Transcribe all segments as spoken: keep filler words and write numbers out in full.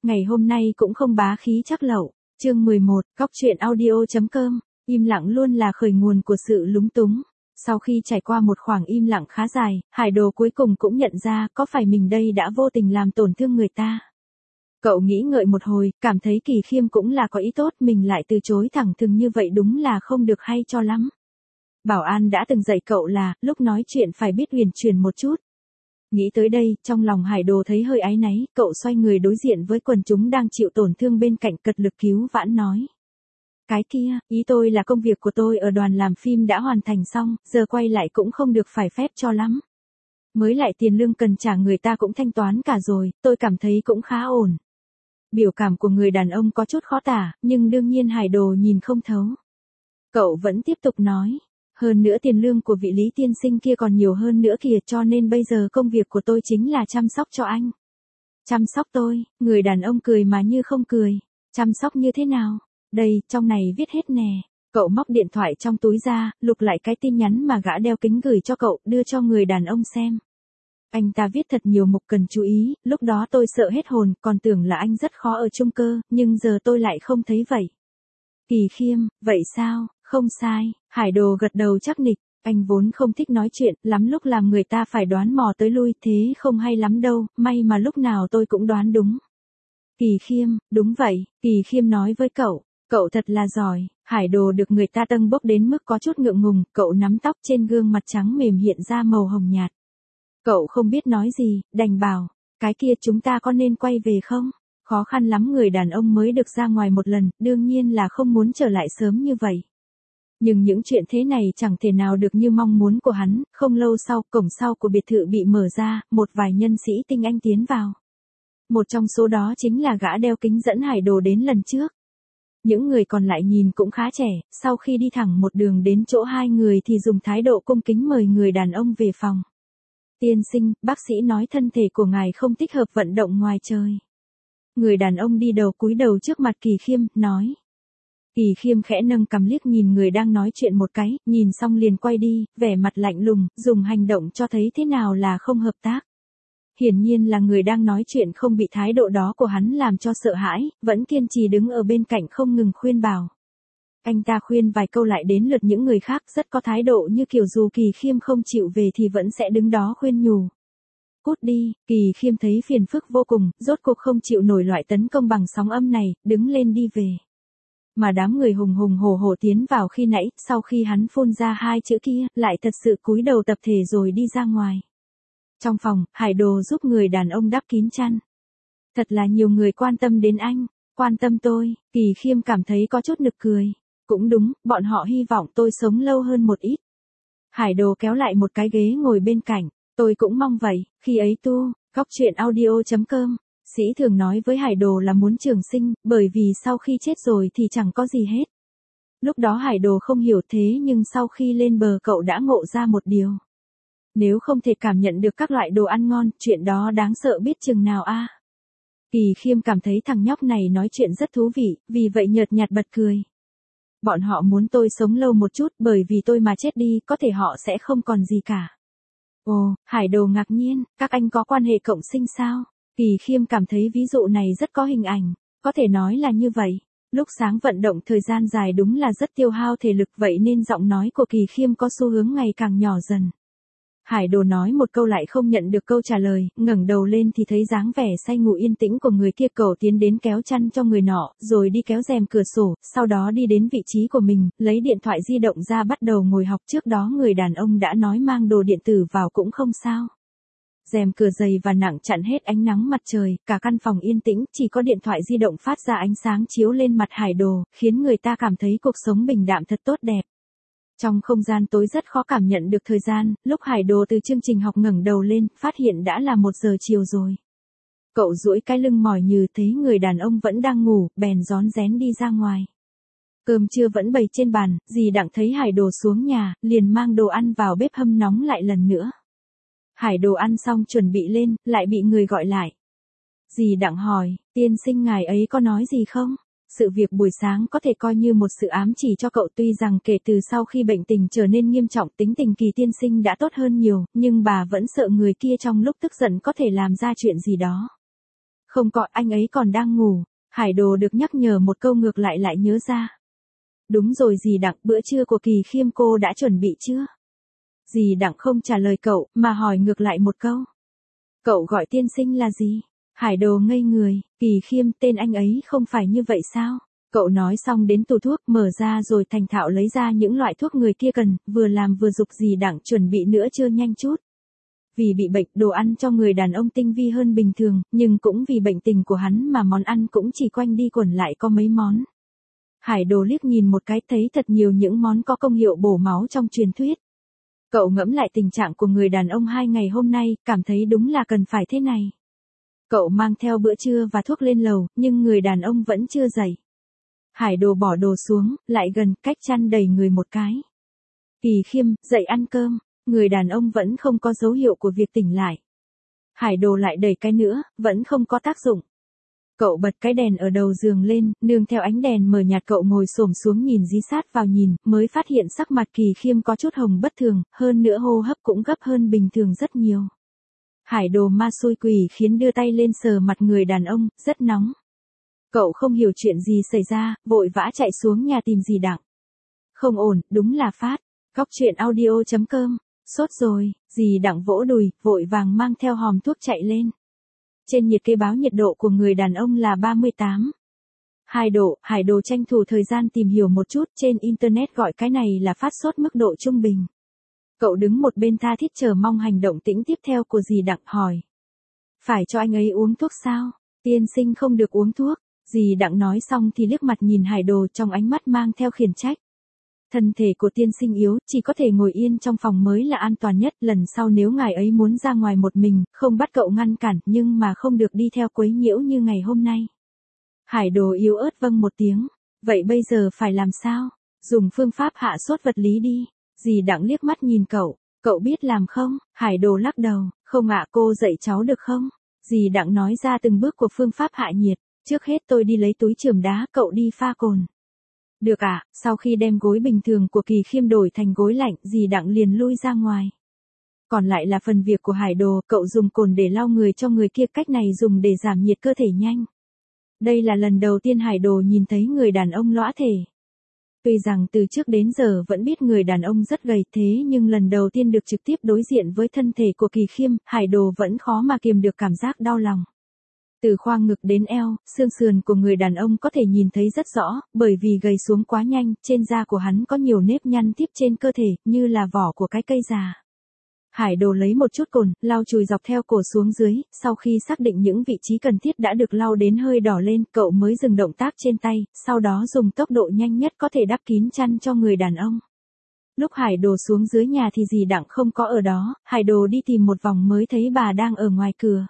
ngày hôm nay cũng không bá khí chắc lẩu. Chương mười một, Góc truyện audio.com, im lặng luôn là khởi nguồn của sự lúng túng. Sau khi trải qua một khoảng im lặng khá dài, Hải Đồ cuối cùng cũng nhận ra có phải mình đây đã vô tình làm tổn thương người ta. Cậu nghĩ ngợi một hồi, cảm thấy Kỳ Khiêm cũng là có ý tốt, mình lại từ chối thẳng thừng như vậy đúng là không được hay cho lắm. Bảo an đã từng dạy cậu là, lúc nói chuyện phải biết huyền chuyển một chút. Nghĩ tới đây, trong lòng Hải Đồ thấy hơi áy náy, cậu xoay người đối diện với quần chúng đang chịu tổn thương bên cạnh cật lực cứu vãn nói. Cái kia, ý tôi là công việc của tôi ở đoàn làm phim đã hoàn thành xong, giờ quay lại cũng không được phải phép cho lắm. Mới lại tiền lương cần trả người ta cũng thanh toán cả rồi, tôi cảm thấy cũng khá ổn. Biểu cảm của người đàn ông có chút khó tả, nhưng đương nhiên Hải Đồ nhìn không thấu. Cậu vẫn tiếp tục nói. Hơn nữa tiền lương của vị Lý tiên sinh kia còn nhiều hơn nữa kìa, cho nên bây giờ công việc của tôi chính là chăm sóc cho anh. Chăm sóc tôi, người đàn ông cười mà như không cười. Chăm sóc như thế nào? Đây, trong này viết hết nè. Cậu móc điện thoại trong túi ra, lục lại cái tin nhắn mà gã đeo kính gửi cho cậu, đưa cho người đàn ông xem. Anh ta viết thật nhiều mục cần chú ý, lúc đó tôi sợ hết hồn, còn tưởng là anh rất khó ở chung cơ, nhưng giờ tôi lại không thấy vậy. Kỳ Khiêm, vậy sao? Không sai, Hải Đồ gật đầu chắc nịch, anh vốn không thích nói chuyện, lắm lúc làm người ta phải đoán mò tới lui, thế không hay lắm đâu, may mà lúc nào tôi cũng đoán đúng. Kỳ Khiêm, đúng vậy, Kỳ Khiêm nói với cậu, cậu thật là giỏi. Hải Đồ được người ta tâng bốc đến mức có chút ngượng ngùng, cậu nắm tóc trên gương mặt trắng mềm hiện ra màu hồng nhạt. Cậu không biết nói gì, đành bảo, cái kia chúng ta có nên quay về không? Khó khăn lắm người đàn ông mới được ra ngoài một lần, đương nhiên là không muốn trở lại sớm như vậy. Nhưng những chuyện thế này chẳng thể nào được như mong muốn của hắn, không lâu sau, cổng sau của biệt thự bị mở ra, một vài nhân sĩ tinh anh tiến vào. Một trong số đó chính là gã đeo kính dẫn Hải Đồ đến lần trước. Những người còn lại nhìn cũng khá trẻ, sau khi đi thẳng một đường đến chỗ hai người thì dùng thái độ cung kính mời người đàn ông về phòng. Tiên sinh, bác sĩ nói thân thể của ngài không thích hợp vận động ngoài trời. Người đàn ông đi đầu cúi đầu trước mặt Kỳ Khiêm, nói. Kỳ Khiêm khẽ nâng cằm liếc nhìn người đang nói chuyện một cái, nhìn xong liền quay đi, vẻ mặt lạnh lùng, dùng hành động cho thấy thế nào là không hợp tác. Hiển nhiên là người đang nói chuyện không bị thái độ đó của hắn làm cho sợ hãi, vẫn kiên trì đứng ở bên cạnh không ngừng khuyên bảo. Anh ta khuyên vài câu lại đến lượt những người khác, rất có thái độ như kiểu dù Kỳ Khiêm không chịu về thì vẫn sẽ đứng đó khuyên nhủ. Cút đi, Kỳ Khiêm thấy phiền phức vô cùng, rốt cuộc không chịu nổi loại tấn công bằng sóng âm này, đứng lên đi về. Mà đám người hùng hùng hổ hổ tiến vào khi nãy, sau khi hắn phun ra hai chữ kia, lại thật sự cúi đầu tập thể rồi đi ra ngoài. Trong phòng, Hải Đồ giúp người đàn ông đắp kín chăn. Thật là nhiều người quan tâm đến anh, quan tâm tôi, Kỳ Khiêm cảm thấy có chút nực cười. Cũng đúng, bọn họ hy vọng tôi sống lâu hơn một ít. Hải Đồ kéo lại một cái ghế ngồi bên cạnh, tôi cũng mong vậy, khi ấy tu, Góc truyện audio.com. Sĩ thường nói với Hải Đồ là muốn trường sinh, bởi vì sau khi chết rồi thì chẳng có gì hết. Lúc đó Hải Đồ không hiểu thế nhưng sau khi lên bờ cậu đã ngộ ra một điều. Nếu không thể cảm nhận được các loại đồ ăn ngon, chuyện đó đáng sợ biết chừng nào a. À. Kỳ Khiêm cảm thấy thằng nhóc này nói chuyện rất thú vị, vì vậy nhợt nhạt bật cười. Bọn họ muốn tôi sống lâu một chút, bởi vì tôi mà chết đi, có thể họ sẽ không còn gì cả. Ồ, Hải Đồ ngạc nhiên, các anh có quan hệ cộng sinh sao? Kỳ Khiêm cảm thấy ví dụ này rất có hình ảnh, có thể nói là như vậy. Lúc sáng vận động thời gian dài đúng là rất tiêu hao thể lực, vậy nên giọng nói của Kỳ Khiêm có xu hướng ngày càng nhỏ dần. Hải Đồ nói một câu lại không nhận được câu trả lời, ngẩng đầu lên thì thấy dáng vẻ say ngủ yên tĩnh của người kia, cậu tiến đến kéo chăn cho người nọ, rồi đi kéo rèm cửa sổ, sau đó đi đến vị trí của mình, lấy điện thoại di động ra bắt đầu ngồi học. Trước đó người đàn ông đã nói mang đồ điện tử vào cũng không sao. Rèm cửa dày và nặng chặn hết ánh nắng mặt trời, cả căn phòng yên tĩnh, chỉ có điện thoại di động phát ra ánh sáng chiếu lên mặt Hải Đồ, khiến người ta cảm thấy cuộc sống bình đạm thật tốt đẹp. Trong không gian tối rất khó cảm nhận được thời gian, lúc Hải Đồ từ chương trình học ngẩng đầu lên, phát hiện đã là một giờ chiều rồi. Cậu duỗi cái lưng mỏi nhừ thấy người đàn ông vẫn đang ngủ, bèn rón rén đi ra ngoài. Cơm trưa vẫn bày trên bàn, dì Đặng thấy Hải Đồ xuống nhà, liền mang đồ ăn vào bếp hâm nóng lại lần nữa. Hải Đồ ăn xong chuẩn bị lên, lại bị người gọi lại. Dì Đặng hỏi, tiên sinh ngài ấy có nói gì không? Sự việc buổi sáng có thể coi như một sự ám chỉ cho cậu, tuy rằng kể từ sau khi bệnh tình trở nên nghiêm trọng tính tình Kỳ tiên sinh đã tốt hơn nhiều, nhưng bà vẫn sợ người kia trong lúc tức giận có thể làm ra chuyện gì đó. Không có, anh ấy còn đang ngủ. Hải Đồ được nhắc nhở một câu ngược lại lại nhớ ra. Đúng rồi dì Đặng, bữa trưa của Kỳ Khiêm cô đã chuẩn bị chưa? Dì Đặng không trả lời cậu, mà hỏi ngược lại một câu. Cậu gọi tiên sinh là gì? Hải Đồ ngây người, Kỳ Khiêm, tên anh ấy không phải như vậy sao? Cậu nói xong đến tủ thuốc, mở ra rồi thành thạo lấy ra những loại thuốc người kia cần, vừa làm vừa giục dì Đặng chuẩn bị nữa chưa nhanh chút. Vì bị bệnh, đồ ăn cho người đàn ông tinh vi hơn bình thường, nhưng cũng vì bệnh tình của hắn mà món ăn cũng chỉ quanh đi quẩn lại có mấy món. Hải Đồ liếc nhìn một cái thấy thật nhiều những món có công hiệu bổ máu trong truyền thuyết. Cậu ngẫm lại tình trạng của người đàn ông hai ngày hôm nay, cảm thấy đúng là cần phải thế này. Cậu mang theo bữa trưa và thuốc lên lầu, nhưng người đàn ông vẫn chưa dậy. Hải Đồ bỏ đồ xuống, lại gần, cách chăn đẩy người một cái. Kỳ Khiêm, dậy ăn cơm. Người đàn ông vẫn không có dấu hiệu của việc tỉnh lại. Hải Đồ lại đẩy cái nữa, vẫn không có tác dụng. Cậu bật cái đèn ở đầu giường lên, nương theo ánh đèn mờ nhạt cậu ngồi xổm xuống nhìn dí sát vào nhìn, mới phát hiện sắc mặt Kỳ Khiêm có chút hồng bất thường, hơn nữa hô hấp cũng gấp hơn bình thường rất nhiều. Hải Đồ ma xui quỷ khiến đưa tay lên sờ mặt người đàn ông, rất nóng. Cậu không hiểu chuyện gì xảy ra, vội vã chạy xuống nhà tìm dì Đặng. Không ổn, đúng là phát. Góc truyện audio chấm com. Sốt rồi, dì Đặng vỗ đùi, vội vàng mang theo hòm thuốc chạy lên. Trên nhiệt kê báo nhiệt độ của người đàn ông là ba mươi tám. hai độ, Hải Đồ tranh thủ thời gian tìm hiểu một chút, trên internet gọi cái này là phát sốt mức độ trung bình. Cậu đứng một bên tha thiết chờ mong hành động tĩnh tiếp theo của dì Đặng, hỏi. Phải cho anh ấy uống thuốc sao? Tiên sinh không được uống thuốc. Dì Đặng nói xong thì liếc mặt nhìn Hải Đồ trong ánh mắt mang theo khiển trách. Thân thể của tiên sinh yếu, chỉ có thể ngồi yên trong phòng mới là an toàn nhất, lần sau nếu ngài ấy muốn ra ngoài một mình, không bắt cậu ngăn cản, nhưng mà không được đi theo quấy nhiễu như ngày hôm nay. Hải Đồ yếu ớt vâng một tiếng, vậy bây giờ phải làm sao? Dùng phương pháp hạ sốt vật lý đi. Dì Đặng liếc mắt nhìn cậu, cậu biết làm không? Hải Đồ lắc đầu, không ạ, cô dạy cháu được không? Dì Đặng nói ra từng bước của phương pháp hạ nhiệt, trước hết tôi đi lấy túi chườm đá, cậu đi pha cồn. Được ạ, à, sau khi đem gối bình thường của Kỳ Khiêm đổi thành gối lạnh, dì Đặng liền lui ra ngoài. Còn lại là phần việc của Hải Đồ, cậu dùng cồn để lau người cho người kia, cách này dùng để giảm nhiệt cơ thể nhanh. Đây là lần đầu tiên Hải Đồ nhìn thấy người đàn ông lõa thể. Tuy rằng từ trước đến giờ vẫn biết người đàn ông rất gầy thế nhưng lần đầu tiên được trực tiếp đối diện với thân thể của Kỳ Khiêm, Hải Đồ vẫn khó mà kiềm được cảm giác đau lòng. Từ khoang ngực đến eo, xương sườn của người đàn ông có thể nhìn thấy rất rõ, bởi vì gầy xuống quá nhanh, trên da của hắn có nhiều nếp nhăn tiếp trên cơ thể, như là vỏ của cái cây già. Hải Đồ lấy một chút cồn, lau chùi dọc theo cổ xuống dưới, sau khi xác định những vị trí cần thiết đã được lau đến hơi đỏ lên, cậu mới dừng động tác trên tay, sau đó dùng tốc độ nhanh nhất có thể đắp kín chăn cho người đàn ông. Lúc Hải Đồ xuống dưới nhà thì dì Đặng không có ở đó, Hải Đồ đi tìm một vòng mới thấy bà đang ở ngoài cửa.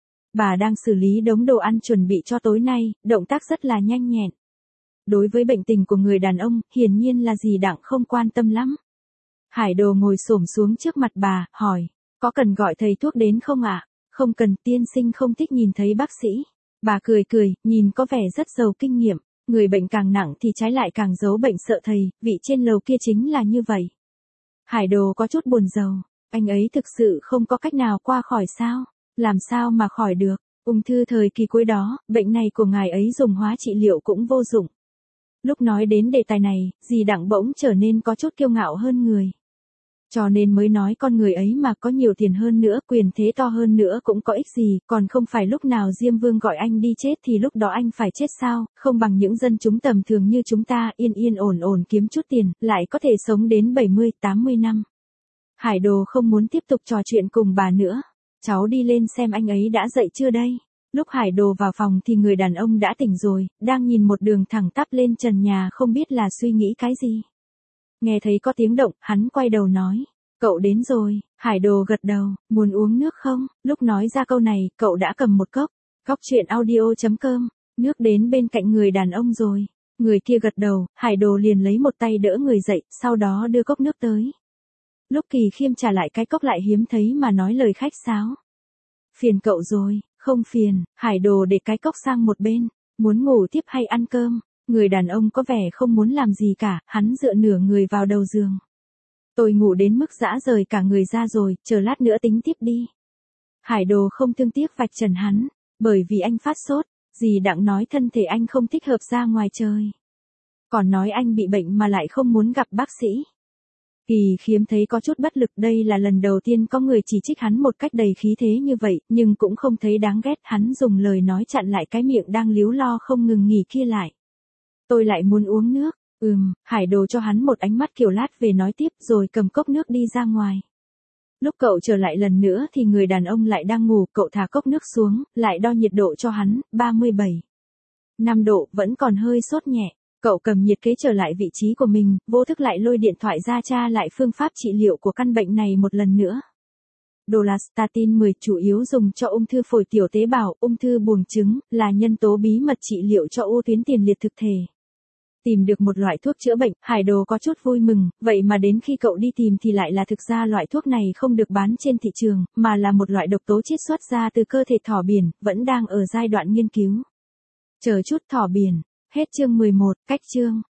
Bà đang xử lý đống đồ ăn chuẩn bị cho tối nay, động tác rất là nhanh nhẹn. Đối với bệnh tình của người đàn ông, hiển nhiên là dì Đặng không quan tâm lắm. Hải Đồ ngồi xổm xuống trước mặt bà, hỏi, có cần gọi thầy thuốc đến không ạ? À? Không cần, tiên sinh không thích nhìn thấy bác sĩ. Bà cười cười, nhìn có vẻ rất giàu kinh nghiệm, người bệnh càng nặng thì trái lại càng giấu bệnh sợ thầy, vị trên lầu kia chính là như vậy. Hải Đồ có chút buồn rầu, anh ấy thực sự không có cách nào qua khỏi sao? Làm sao mà khỏi được, ung thư thời kỳ cuối đó, bệnh này của ngài ấy dùng hóa trị liệu cũng vô dụng. Lúc nói đến đề tài này, dì Đặng bỗng trở nên có chút kiêu ngạo hơn người. Cho nên mới nói con người ấy mà có nhiều tiền hơn nữa, quyền thế to hơn nữa cũng có ích gì, còn không phải lúc nào Diêm Vương gọi anh đi chết thì lúc đó anh phải chết sao, không bằng những dân chúng tầm thường như chúng ta yên yên ổn ổn kiếm chút tiền, lại có thể sống đến bảy mươi, tám mươi năm. Hải Đồ không muốn tiếp tục trò chuyện cùng bà nữa. Cháu đi lên xem anh ấy đã dậy chưa đây. Lúc Hải Đồ vào phòng thì người đàn ông đã tỉnh rồi, đang nhìn một đường thẳng tắp lên trần nhà không biết là suy nghĩ cái gì. Nghe thấy có tiếng động, hắn quay đầu nói, cậu đến rồi. Hải Đồ gật đầu, muốn uống nước không? Lúc nói ra câu này, cậu đã cầm một cốc. Góc truyện audio chấm com, nước đến bên cạnh người đàn ông rồi. Người kia gật đầu, Hải Đồ liền lấy một tay đỡ người dậy, sau đó đưa cốc nước tới. Lúc Kỳ Khiêm trả lại cái cốc lại hiếm thấy mà nói lời khách sáo. Phiền cậu rồi, không phiền. Hải Đồ để cái cốc sang một bên, muốn ngủ tiếp hay ăn cơm. Người đàn ông có vẻ không muốn làm gì cả, hắn dựa nửa người vào đầu giường. Tôi ngủ đến mức rã rời cả người ra rồi, chờ lát nữa tính tiếp đi. Hải Đồ không thương tiếc vạch trần hắn, Bởi vì anh phát sốt, dì Đặng nói thân thể anh không thích hợp ra ngoài chơi. Còn nói anh bị bệnh mà lại không muốn gặp bác sĩ. Kỳ Khiêm thấy có chút bất lực, đây là lần đầu tiên có người chỉ trích hắn một cách đầy khí thế như vậy, nhưng cũng không thấy đáng ghét, hắn dùng lời nói chặn lại cái miệng đang líu lo không ngừng nghỉ kia lại. Tôi lại muốn uống nước, ừm, Hải Đồ cho hắn một ánh mắt kiểu lát về nói tiếp rồi cầm cốc nước đi ra ngoài. Lúc cậu trở lại lần nữa thì người đàn ông lại đang ngủ, cậu thả cốc nước xuống, lại đo nhiệt độ cho hắn, ba mươi bảy phẩy năm độ, vẫn còn hơi sốt nhẹ. Cậu cầm nhiệt kế trở lại vị trí của mình, vô thức lại lôi điện thoại ra tra lại phương pháp trị liệu của căn bệnh này một lần nữa. Dolastatin mười chủ yếu dùng cho ung thư phổi tiểu tế bào, ung thư buồng trứng, là nhân tố bí mật trị liệu cho u tuyến tiền liệt thực thể. Tìm được một loại thuốc chữa bệnh, Hải Đồ có chút vui mừng, vậy mà đến khi cậu đi tìm thì lại là thực ra loại thuốc này không được bán trên thị trường, mà là một loại độc tố chiết xuất ra từ cơ thể thỏ biển, vẫn đang ở giai đoạn nghiên cứu. Chờ chút, thỏ biển. Hết chương mười một, cách chương.